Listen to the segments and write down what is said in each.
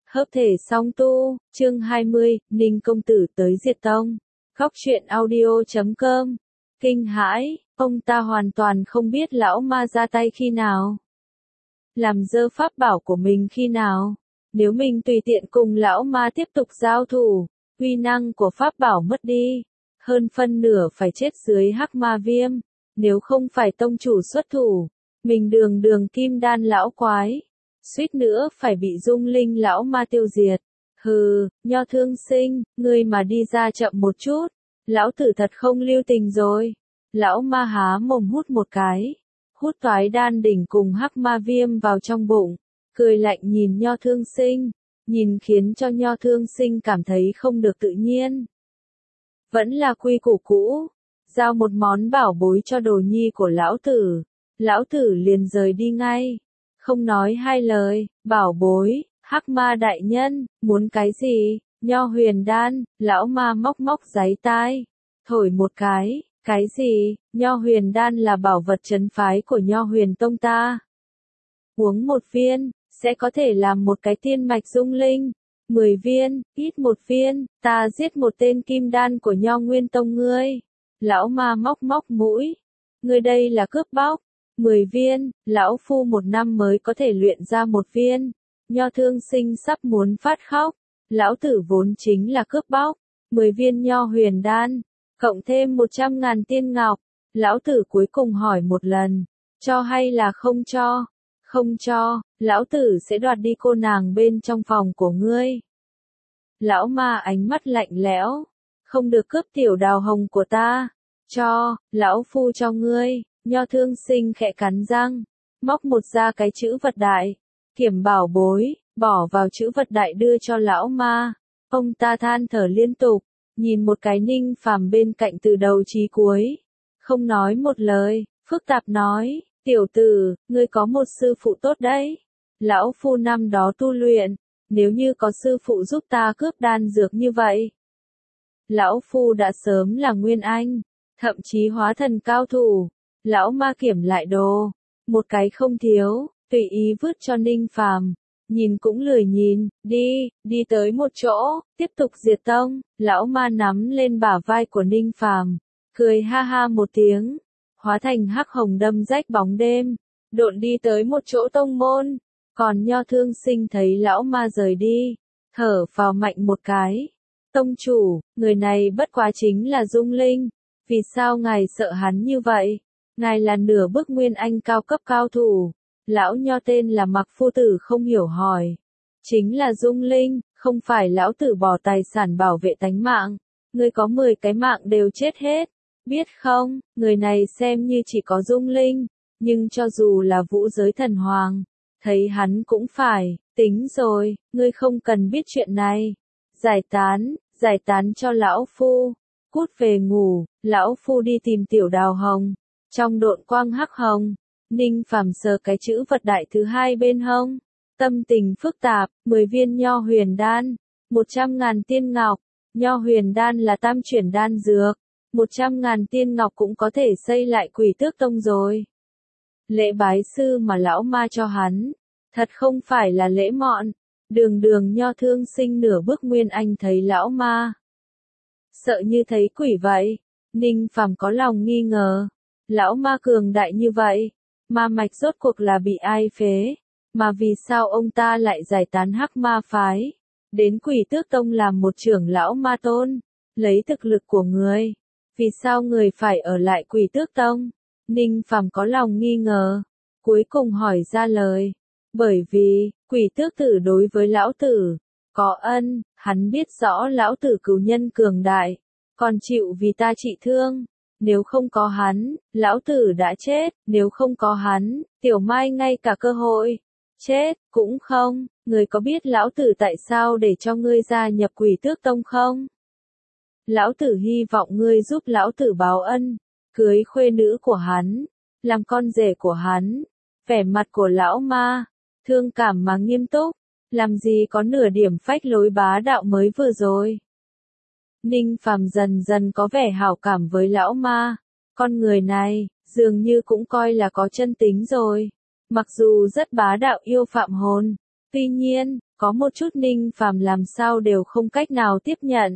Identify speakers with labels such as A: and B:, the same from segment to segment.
A: Hợp thể song tu, chương 20, Ninh công tử tới diệt tông. Góc truyện audio.com. Kinh hãi, ông ta hoàn toàn không biết lão ma ra tay khi nào. Làm dơ pháp bảo của mình khi nào. Nếu mình tùy tiện cùng lão ma tiếp tục giao thủ, uy năng của pháp bảo mất đi. Hơn phân nửa phải chết dưới hắc ma viêm. Nếu không phải tông chủ xuất thủ, mình đường kim đan lão quái. Suýt nữa phải bị Dung Linh lão ma tiêu diệt. Hừ, Nho Thương Sinh, ngươi mà đi ra chậm một chút, lão tử thật không lưu tình rồi. Lão ma há mồm hút một cái, hút toái đan đỉnh cùng hắc ma viêm vào trong bụng, cười lạnh nhìn Nho Thương Sinh, nhìn khiến cho Nho Thương Sinh cảm thấy không được tự nhiên. Vẫn là quy củ cũ, giao một món bảo bối cho đồ nhi của lão tử liền rời đi ngay. Không nói hai lời, bảo bối, hắc ma đại nhân, muốn cái gì? Nho huyền đan, lão ma móc giấy tai, thổi một cái gì? Nho huyền đan là bảo vật trấn phái của Nho huyền tông ta. Uống một viên, sẽ có thể làm một cái tiên mạch dung linh. 10 viên, ít một viên, ta giết một tên kim đan của Nho nguyên tông ngươi. Lão ma móc mũi, ngươi đây là cướp bóc. 10 viên, lão phu 1 năm mới có thể luyện ra 1 viên. Nho Thương Sinh sắp muốn phát khóc. Lão tử vốn chính là cướp bóc. 10 viên nho huyền đan, cộng thêm 100.000 tiên ngọc. Lão tử cuối cùng hỏi một lần, cho hay là không cho? Không cho, lão tử sẽ đoạt đi cô nàng bên trong phòng của ngươi. Lão ma ánh mắt lạnh lẽo, không được cướp tiểu đào hồng của ta. Cho, lão phu cho ngươi. Nho Thương Sinh khẽ cắn răng, móc ra cái chữ vật đại, kiểm bảo bối, bỏ vào chữ vật đại đưa cho lão ma. Ông ta than thở liên tục, nhìn một cái Ninh Phàm bên cạnh từ đầu chí cuối, không nói một lời, phức tạp nói, tiểu tử, ngươi có một sư phụ tốt đấy. Lão phu năm đó tu luyện, nếu như có sư phụ giúp ta cướp đan dược như vậy, lão phu đã sớm là nguyên anh, thậm chí hóa thần cao thủ. Lão ma kiểm lại đồ, một cái không thiếu, tùy ý vứt cho Ninh Phàm, nhìn cũng lười nhìn, đi tới một chỗ, tiếp tục diệt tông. Lão ma nắm lên bả vai của Ninh Phàm, cười ha ha một tiếng, hóa thành hắc hồng đâm rách bóng đêm, độn đi tới một chỗ tông môn. Còn Nho Thương Sinh thấy lão ma rời đi, thở phào mạnh một cái. Tông chủ, người này bất quá chính là Dung Linh, vì sao ngài sợ hắn như vậy? Ngài là nửa bước nguyên anh cao cấp cao thủ. Lão Nho tên là Mặc Phu Tử không hiểu hỏi. Chính là Dung Linh, không phải lão tử bỏ tài sản bảo vệ tánh mạng. Ngươi có 10 cái mạng đều chết hết. Biết không, người này xem như chỉ có Dung Linh. Nhưng cho dù là vũ giới thần hoàng, thấy hắn cũng phải, tính rồi, ngươi không cần biết chuyện này. Giải tán cho lão phu. Cút về ngủ, lão phu đi tìm tiểu đào hồng. Trong độn quang hắc hồng, Ninh Phàm sờ cái chữ vật đại thứ hai bên hông, tâm tình phức tạp. 10 viên nho huyền đan, 100.000 tiên ngọc. Nho huyền đan là tam chuyển đan dược, 100.000 tiên ngọc cũng có thể xây lại Quỷ Tước Tông rồi. Lễ bái sư mà lão ma cho hắn, thật không phải là lễ mọn. Đường Nho Thương Sinh nửa bước nguyên anh thấy lão ma, sợ như thấy quỷ vậy. Ninh Phàm có lòng nghi ngờ. Lão ma cường đại như vậy, ma mạch rốt cuộc là bị ai phế, mà vì sao ông ta lại giải tán hắc ma phái, đến Quỷ Tước Tông làm một trưởng lão ma tôn, lấy thực lực của người, vì sao người phải ở lại Quỷ Tước Tông? Ninh Phàm có lòng nghi ngờ, cuối cùng hỏi ra lời, bởi vì, Quỷ Tước Tử đối với lão tử, có ân, hắn biết rõ lão tử cửu nhân cường đại, còn chịu vì ta trị thương. Nếu không có hắn, lão tử đã chết. Nếu không có hắn, tiểu mai ngay cả cơ hội chết cũng không. Người có biết lão tử tại sao để cho ngươi gia nhập Quỷ Tước Tông không? Lão tử hy vọng ngươi giúp lão tử báo ân, cưới khuê nữ của hắn, làm con rể của hắn. Vẻ mặt của lão ma, thương cảm mà nghiêm túc, làm gì có nửa điểm phách lối bá đạo mới vừa rồi. Ninh Phàm dần dần có vẻ hảo cảm với lão ma. Con người này, dường như cũng coi là có chân tính rồi. Mặc dù rất bá đạo yêu phạm hồn, tuy nhiên, có một chút Ninh Phàm làm sao đều không cách nào tiếp nhận.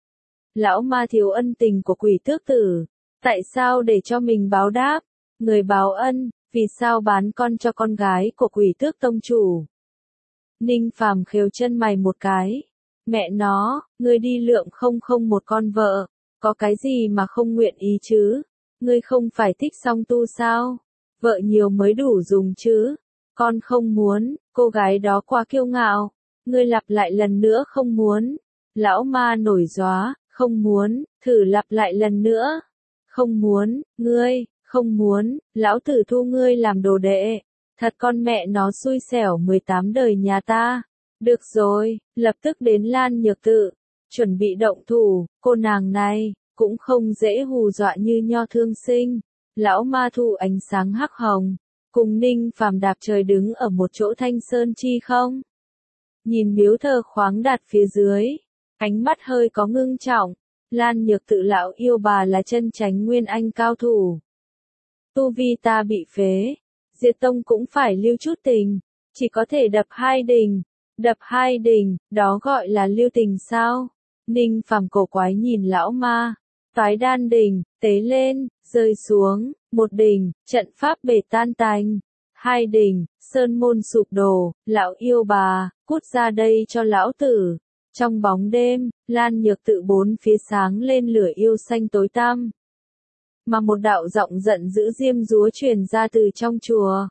A: Lão ma thiếu ân tình của Quỷ Tước Tử, tại sao để cho mình báo đáp? Người báo ân, vì sao bán con cho con gái của Quỷ Tước Tông chủ? Ninh Phàm khều chân mày một cái. Mẹ nó, ngươi đi lượng không không một con vợ, có cái gì mà không nguyện ý chứ? Ngươi không phải thích song tu sao? Vợ nhiều mới đủ dùng chứ? Con không muốn, cô gái đó quá kiêu ngạo. Ngươi lặp lại lần nữa không muốn. Lão ma nổi gióa, không muốn, thử lặp lại lần nữa. Không muốn, ngươi, không muốn, lão tử thu ngươi làm đồ đệ. Thật con mẹ nó xui xẻo 18 đời nhà ta. Được rồi, lập tức đến Lan Nhược Tự, chuẩn bị động thủ, cô nàng này, cũng không dễ hù dọa như Nho Thương Sinh. Lão ma thu ánh sáng hắc hồng, cùng Ninh Phàm đạp trời đứng ở một chỗ thanh sơn chi không. Nhìn miếu thờ khoáng đạt phía dưới, ánh mắt hơi có ngưng trọng, Lan Nhược Tự lão yêu bà là chân chánh nguyên anh cao thủ. Tu vi ta bị phế, diệt tông cũng phải lưu chút tình, chỉ có thể đập hai đình. Đập hai đình, đó gọi là lưu tình sao? Ninh Phàm cổ quái nhìn lão ma, toái đan đình, tế lên, rơi xuống, một đình, trận pháp bể tan tành. Hai đình, sơn môn sụp đổ, lão yêu bà, cút ra đây cho lão tử. Trong bóng đêm, Lan Nhược Tự bốn phía sáng lên lửa yêu xanh tối tăm. Mà một đạo giọng giận dữ diêm dúa truyền ra từ trong chùa.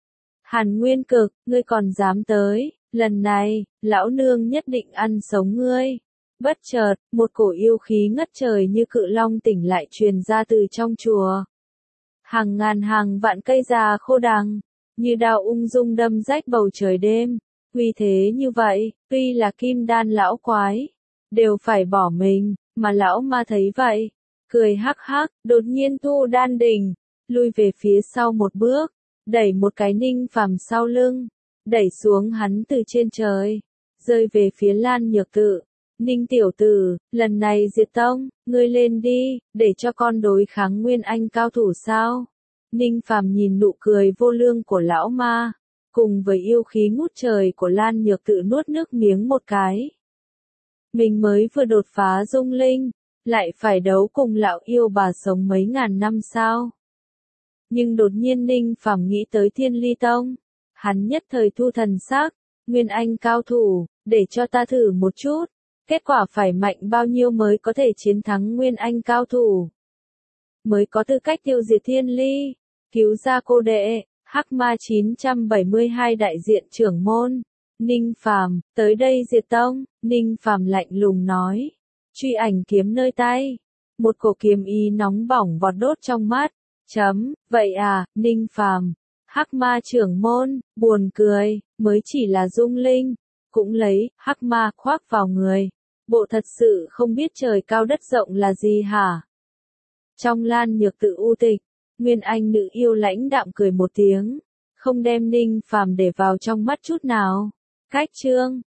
A: Hàn Nguyên Cực, ngươi còn dám tới, lần này, lão nương nhất định ăn sống ngươi. Bất chợt, một cổ yêu khí ngất trời như cự long tỉnh lại truyền ra từ trong chùa. Hàng ngàn hàng vạn cây già khô đằng, như đao ung dung đâm rách bầu trời đêm. Uy thế như vậy, tuy là kim đan lão quái, đều phải bỏ mình, mà lão ma thấy vậy, cười hắc hắc, đột nhiên thu đan đỉnh, lui về phía sau một bước, đẩy một cái Ninh Phàm sau lưng, đẩy xuống hắn từ trên trời, rơi về phía Lan Nhược Tự. Ninh tiểu tử, lần này diệt tông, ngươi lên đi, để cho con đối kháng nguyên anh cao thủ sao? Ninh Phàm nhìn nụ cười vô lương của lão ma, cùng với yêu khí ngút trời của Lan Nhược Tự nuốt nước miếng một cái. Mình mới vừa đột phá dung linh, lại phải đấu cùng lão yêu bà sống mấy ngàn năm sao? Nhưng đột nhiên Ninh Phàm nghĩ tới Thiên Ly Tông, hắn nhất thời thu thần sắc, nguyên anh cao thủ, để cho ta thử một chút, kết quả phải mạnh bao nhiêu mới có thể chiến thắng nguyên anh cao thủ, mới có tư cách tiêu diệt Thiên Ly, cứu ra cô đệ. Hắc Ma 972 đại diện trưởng môn, Ninh Phàm, tới đây diệt tông. Ninh Phàm lạnh lùng nói, truy ảnh kiếm nơi tay, một cổ kiếm ý nóng bỏng vọt đốt trong mắt. Vậy à, Ninh Phàm, Hắc Ma trưởng môn, buồn cười, mới chỉ là dung linh, cũng lấy Hắc Ma khoác vào người, bộ thật sự không biết trời cao đất rộng là gì hả? Trong Lan Nhược Tự u tịch, Nguyên Anh nữ yêu lãnh đạm cười một tiếng, không đem Ninh Phàm để vào trong mắt chút nào. Cách chương